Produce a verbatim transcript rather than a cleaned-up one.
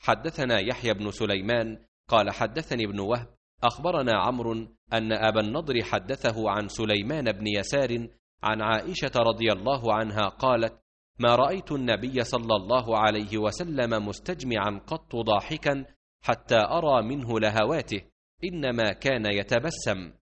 حدثنا يحيى بن سليمان قال حدثني ابن وهب أخبرنا عمرو أن أبا النضر حدثه عن سليمان بن يسار عن عائشة رضي الله عنها قالت: ما رأيت النبي صلى الله عليه وسلم مستجمعا قط ضاحكا حتى أرى منه لهواته، إنما كان يتبسم.